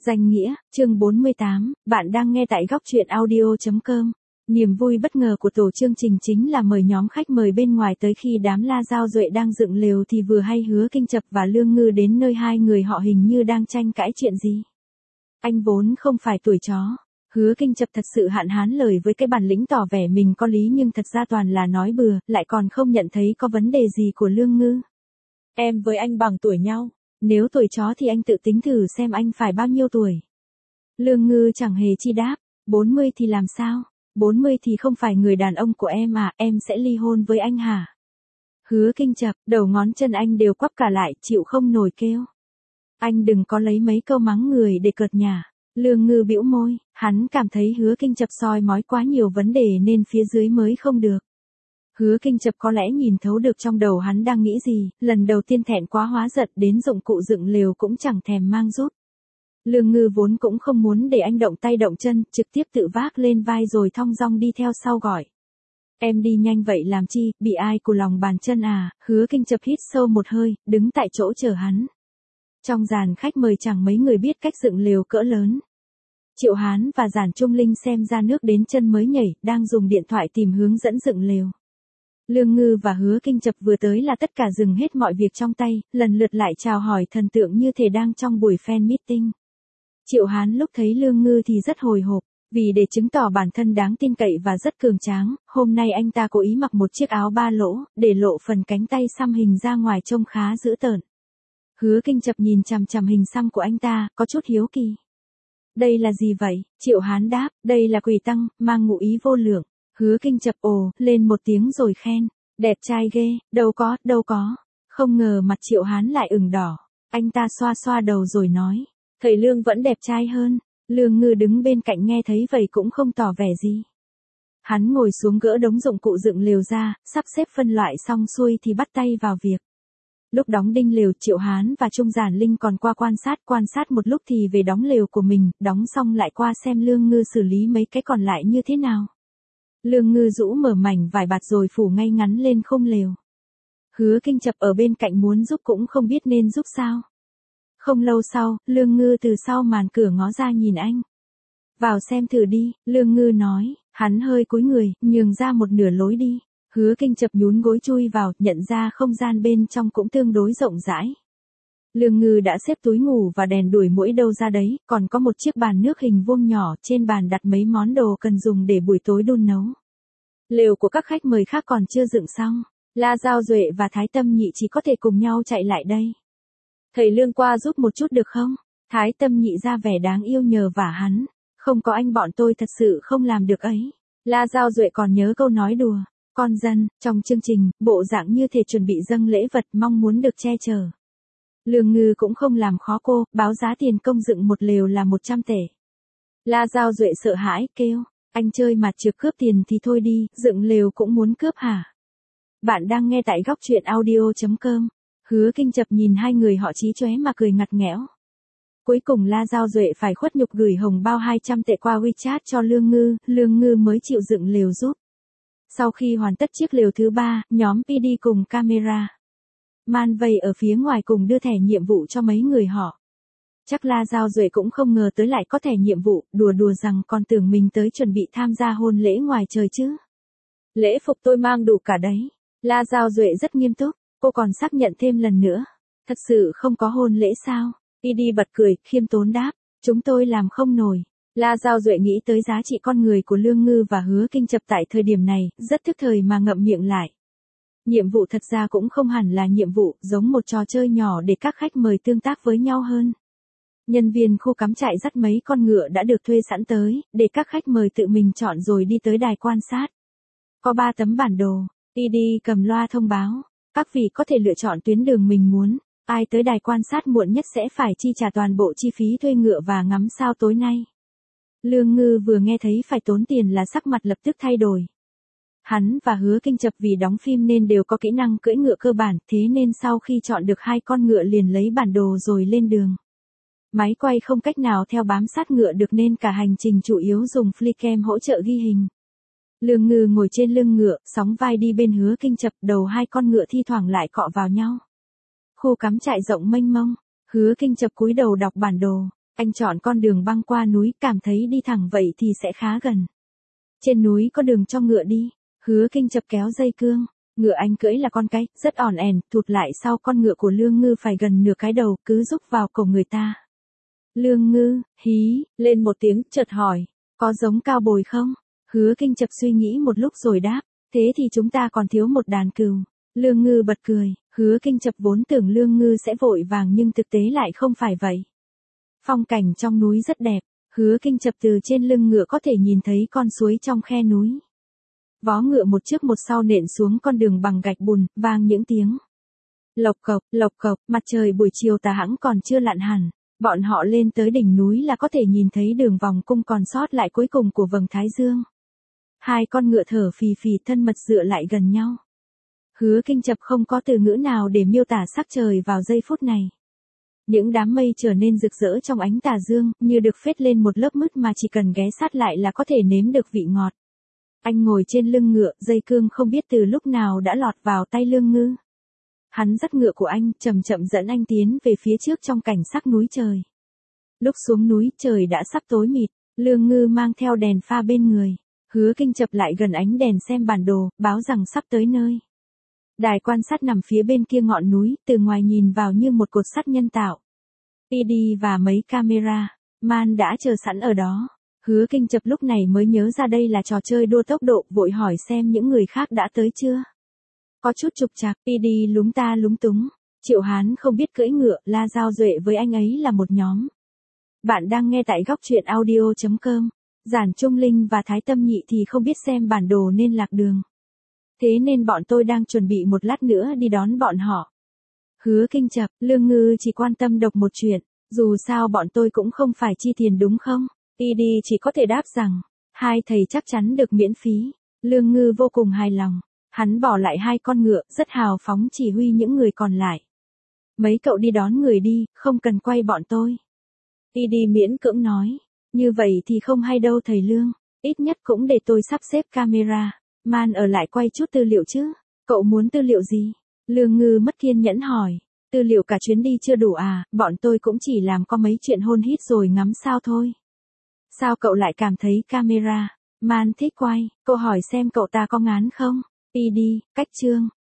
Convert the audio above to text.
Danh nghĩa, chương 48, bạn đang nghe tại góc truyện audio.com. Niềm vui bất ngờ của tổ chương trình chính là mời nhóm khách mời bên ngoài tới khi đám La Giao Duệ đang dựng lều thì vừa hay Hứa Kinh Chập và Lương Ngư đến nơi hai người họ hình như đang tranh cãi chuyện gì. Anh vốn không phải tuổi chó. Hứa Kinh Chập thật sự hạn hán lời với cái bản lĩnh tỏ vẻ mình có lý nhưng thật ra toàn là nói bừa, lại còn không nhận thấy có vấn đề gì của Lương Ngư. Em với anh bằng tuổi nhau. Nếu tuổi chó thì anh tự tính thử xem anh phải bao nhiêu tuổi. Lương Ngư chẳng hề chi đáp, 40 thì làm sao? 40 thì không phải người đàn ông của em à, em sẽ ly hôn với anh hả? Hứa Kinh Chập, đầu ngón chân anh đều quắp cả lại, chịu không nổi kêu. Anh đừng có lấy mấy câu mắng người để cợt nhả. Lương Ngư bĩu môi, hắn cảm thấy Hứa Kinh Chập soi mói quá nhiều vấn đề nên phía dưới mới không được. Hứa Kinh Chập có lẽ nhìn thấu được trong đầu hắn đang nghĩ gì, lần đầu tiên thẹn quá hóa giận đến dụng cụ dựng lều cũng chẳng thèm mang giúp. Lương Ngư vốn cũng không muốn để anh động tay động chân, trực tiếp tự vác lên vai rồi thong dong đi theo sau gọi. Em đi nhanh vậy làm chi, bị ai cù lòng bàn chân à? Hứa Kinh Chập hít sâu một hơi, đứng tại chỗ chờ hắn. Trong dàn khách mời chẳng mấy người biết cách dựng lều cỡ lớn. Triệu Hán và Giản Trung Linh xem ra nước đến chân mới nhảy, đang dùng điện thoại tìm hướng dẫn dựng lều. Lương Ngư và Hứa Kinh Chập vừa tới là tất cả dừng hết mọi việc trong tay, lần lượt lại chào hỏi thần tượng như thể đang trong buổi fan meeting. Triệu Hán lúc thấy Lương Ngư thì rất hồi hộp, vì để chứng tỏ bản thân đáng tin cậy và rất cường tráng, hôm nay anh ta cố ý mặc một chiếc áo ba lỗ, để lộ phần cánh tay xăm hình ra ngoài trông khá dữ tợn. Hứa Kinh Chập nhìn chằm chằm hình xăm của anh ta, có chút hiếu kỳ. Đây là gì vậy? Triệu Hán đáp, đây là quỷ tăng, mang ngụ ý vô lượng. Hứa Kinh Chập ồ, lên một tiếng rồi khen, đẹp trai ghê, đâu có. Không ngờ mặt Triệu Hán lại ửng đỏ, anh ta xoa xoa đầu rồi nói, thầy Lương vẫn đẹp trai hơn. Lương Ngư đứng bên cạnh nghe thấy vậy cũng không tỏ vẻ gì. Hắn ngồi xuống gỡ đống dụng cụ dựng lều ra, sắp xếp phân loại xong xuôi thì bắt tay vào việc. Lúc đóng đinh lều, Triệu Hán và Trung Giản Linh còn qua quan sát một lúc thì về đóng lều của mình, đóng xong lại qua xem Lương Ngư xử lý mấy cái còn lại như thế nào. Lương Ngư rũ mở mảnh vải bạt rồi phủ ngay ngắn lên khung lều. Hứa Kinh Chập ở bên cạnh muốn giúp cũng không biết nên giúp sao. Không lâu sau, Lương Ngư từ sau màn cửa ngó ra nhìn anh. Vào xem thử đi, Lương Ngư nói, hắn hơi cúi người, nhường ra một nửa lối đi. Hứa Kinh Chập nhún gối chui vào, nhận ra không gian bên trong cũng tương đối rộng rãi. Lương Ngư đã xếp túi ngủ và đèn đuổi muỗi đâu ra đấy, còn có một chiếc bàn nước hình vuông nhỏ, trên bàn đặt mấy món đồ cần dùng để buổi tối đun nấu. Lều của các khách mời khác còn chưa dựng xong, La Giao Duệ và Thái Tâm Nhị chỉ có thể cùng nhau chạy lại đây. Thầy Lương qua giúp một chút được không? Thái Tâm Nhị ra vẻ đáng yêu nhờ vả hắn, không có anh bọn tôi thật sự không làm được ấy. La Giao Duệ còn nhớ câu nói đùa, con dân, trong chương trình, bộ dạng như thể chuẩn bị dâng lễ vật mong muốn được che chở. Lương Ngư cũng không làm khó cô, báo giá tiền công dựng một lều là 100 tể. La Giao Duệ sợ hãi, kêu, anh chơi mặt trược cướp tiền thì thôi đi, dựng lều cũng muốn cướp hả? Bạn đang nghe tại góc truyện audio.com. Hứa Kinh Chập nhìn hai người họ chí chóe mà cười ngặt nghẽo. Cuối cùng La Giao Duệ phải khuất nhục gửi hồng bao 200 tệ qua WeChat cho Lương Ngư mới chịu dựng lều giúp. Sau khi hoàn tất chiếc lều thứ 3, nhóm PD cùng camera man vây ở phía ngoài cùng đưa thẻ nhiệm vụ cho mấy người họ. Chắc La Giao Duệ cũng không ngờ tới lại có thẻ nhiệm vụ, đùa rằng còn tưởng mình tới chuẩn bị tham gia hôn lễ ngoài trời chứ. Lễ phục tôi mang đủ cả đấy. La Giao Duệ rất nghiêm túc, cô còn xác nhận thêm lần nữa. Thật sự không có hôn lễ sao? PD bật cười, khiêm tốn đáp, chúng tôi làm không nổi. La Giao Duệ nghĩ tới giá trị con người của Lương Ngư và Hứa Kinh Chập tại thời điểm này, rất thức thời mà ngậm miệng lại. Nhiệm vụ thật ra cũng không hẳn là nhiệm vụ, giống một trò chơi nhỏ để các khách mời tương tác với nhau hơn. Nhân viên khu cắm trại dắt mấy con ngựa đã được thuê sẵn tới, để các khách mời tự mình chọn rồi đi tới đài quan sát. Có 3 tấm bản đồ, PD cầm loa thông báo, các vị có thể lựa chọn tuyến đường mình muốn, ai tới đài quan sát muộn nhất sẽ phải chi trả toàn bộ chi phí thuê ngựa và ngắm sao tối nay. Lương Ngư vừa nghe thấy phải tốn tiền là sắc mặt lập tức thay đổi. Hắn và Hứa Kinh Chập vì đóng phim nên đều có kỹ năng cưỡi ngựa cơ bản, thế nên sau khi chọn được 2 con ngựa liền lấy bản đồ rồi lên đường. Máy quay không cách nào theo bám sát ngựa được nên cả hành trình chủ yếu dùng flycam hỗ trợ ghi hình. Lương Ngư ngồi trên lưng ngựa, sóng vai đi bên Hứa Kinh Chập, đầu 2 con ngựa thi thoảng lại cọ vào nhau. Khu cắm trại rộng mênh mông, Hứa Kinh Chập cúi đầu đọc bản đồ, Anh chọn con đường băng qua núi, cảm thấy đi thẳng vậy thì sẽ khá gần. Trên núi có đường cho ngựa đi. Hứa Kinh chập kéo dây cương. Ngựa anh cưỡi là con cái, rất ỏn ẻn, thụt lại sau con ngựa của Lương Ngư phải gần nửa cái đầu, cứ rúc vào cổ người ta. Lương Ngư, hí, lên một tiếng, chợt hỏi, có giống Cao Bồi không? Hứa Kinh chập suy nghĩ một lúc rồi đáp, thế thì chúng ta còn thiếu một đàn cừu. Lương Ngư bật cười, Hứa Kinh chập vốn tưởng Lương Ngư sẽ vội vàng nhưng thực tế lại không phải vậy. Phong cảnh trong núi rất đẹp, Hứa Kinh chập từ trên lưng ngựa có thể nhìn thấy con suối trong khe núi. Vó ngựa một trước một sau nện xuống con đường bằng gạch bùn, vang những tiếng. Lộc cộc, mặt trời buổi chiều tà hãng còn chưa lặn hẳn. Bọn họ lên tới đỉnh núi là có thể nhìn thấy đường vòng cung còn sót lại cuối cùng của vầng Thái Dương. Hai con ngựa thở phì phì thân mật dựa lại gần nhau. Hứa Kinh chập không có từ ngữ nào để miêu tả sắc trời vào giây phút này. Những đám mây trở nên rực rỡ trong ánh tà dương, như được phết lên một lớp mứt mà chỉ cần ghé sát lại là có thể nếm được vị ngọt. Anh ngồi trên lưng ngựa, dây cương không biết từ lúc nào đã lọt vào tay Lương Ngư. Hắn dắt ngựa của anh, chậm chậm dẫn anh tiến về phía trước trong cảnh sắc núi trời. Lúc xuống núi trời đã sắp tối mịt, Lương Ngư mang theo đèn pha bên người. Hứa Kinh chập lại gần ánh đèn xem bản đồ, báo rằng sắp tới nơi. Đài quan sát nằm phía bên kia ngọn núi, từ ngoài nhìn vào như một cột sắt nhân tạo. PD và mấy camera, man đã chờ sẵn ở đó. Hứa Kinh chập lúc này mới nhớ ra đây là trò chơi đua tốc độ, vội hỏi xem những người khác đã tới chưa. Có chút trục trặc, PD lúng ta lúng túng. Triệu Hán không biết cưỡi ngựa, La Giao Duệ với anh ấy là một nhóm. Bạn đang nghe tại góc truyện audio.com. Giản Trung Linh và Thái Tâm Nhị thì không biết xem bản đồ nên lạc đường. Thế nên bọn tôi đang chuẩn bị một lát nữa đi đón bọn họ. Hứa Kinh chập, Lương Ngư chỉ quan tâm độc một chuyện, dù sao bọn tôi cũng không phải chi tiền đúng không? PD chỉ có thể đáp rằng, hai thầy chắc chắn được miễn phí. Lương Ngư vô cùng hài lòng. Hắn bỏ lại hai con ngựa, rất hào phóng chỉ huy những người còn lại. Mấy cậu đi đón người đi, không cần quay bọn tôi. PD miễn cưỡng nói, như vậy thì không hay đâu thầy Lương, ít nhất cũng để tôi sắp xếp camera. Man ở lại quay chút tư liệu chứ, cậu muốn tư liệu gì? Lương Ngư mất kiên nhẫn hỏi, tư liệu cả chuyến đi chưa đủ à, bọn tôi cũng chỉ làm có mấy chuyện hôn hít rồi ngắm sao thôi. Sao cậu lại cảm thấy camera? Man thích quay, cô hỏi xem cậu ta có ngán không? PD, cách chương,